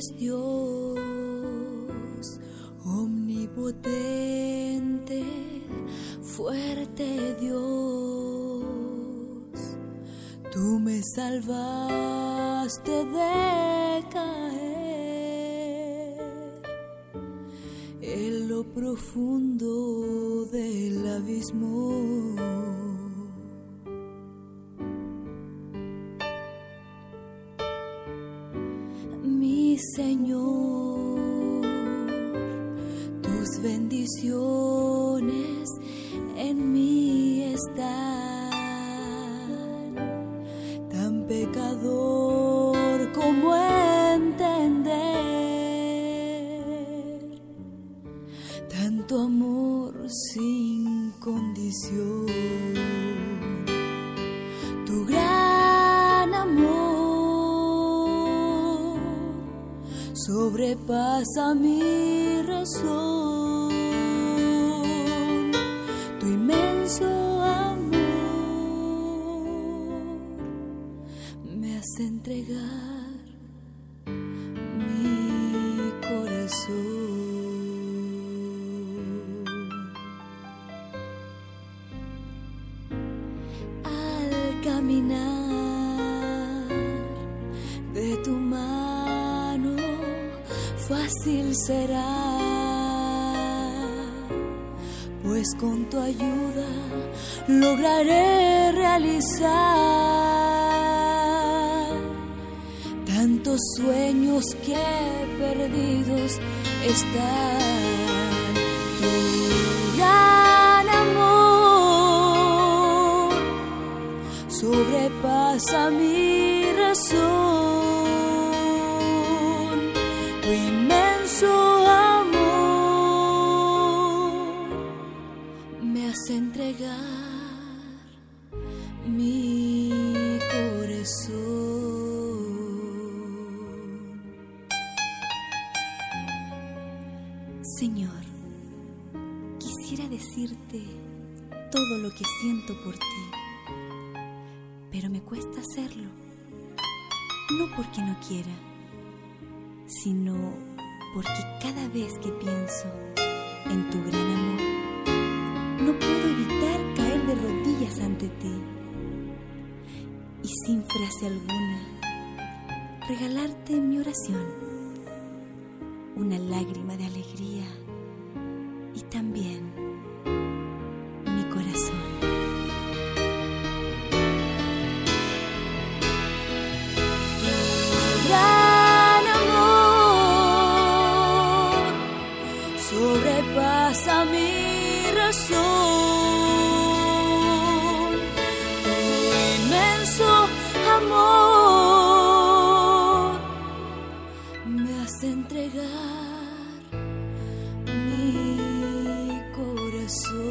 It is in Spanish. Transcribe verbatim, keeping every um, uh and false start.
Dios, omnipotente, fuerte Dios. Tú me salvaste de caer en lo profundo del abismo. Mi Señor, tus bendiciones en mí están, tan pecador como entender, tanto amor sin condición, tu gran amor sobrepasa mi razón, tu inmenso amor me hace entregar mi corazón. Al caminar de tu mano fácil será, pues con tu ayuda lograré realizar tantos sueños que perdidos están. Tu gran amor sobrepasa mi razón, tu inmenso amor me hace entregar mi corazón. Señor, quisiera decirte todo lo que siento por ti, pero me cuesta hacerlo, no porque no quiera, sino porque cada vez que pienso en tu gran amor, no puedo evitar caer de rodillas ante ti y sin frase alguna regalarte mi oración, una lágrima de alegría y también mi corazón. Sobrepasa mi razón, tu inmenso amor me hace entregar mi corazón.